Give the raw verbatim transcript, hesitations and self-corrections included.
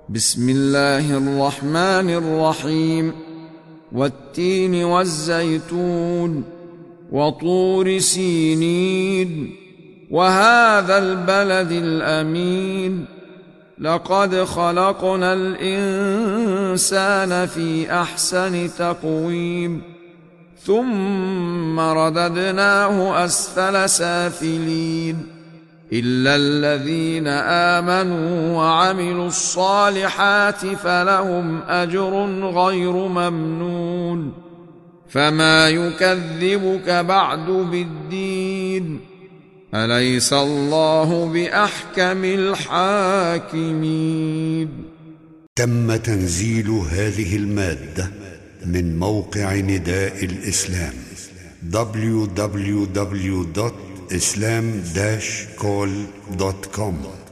بسم الله الرحمن الرحيم والتين والزيتون وطور سينين وهذا البلد الأمين لقد خلقنا الإنسان في أحسن تقويم ثم رددناه أسفل سافلين إلا الذين آمنوا وعملوا الصالحات فلهم أجر غير ممنون فما يكذبك بعد بالدين أليس الله بأحكم الحاكمين. تم تنزيل هذه المادة من موقع نداء الإسلام دبليو دبليو دبليو دوت إسلام داش كول دوت كوم.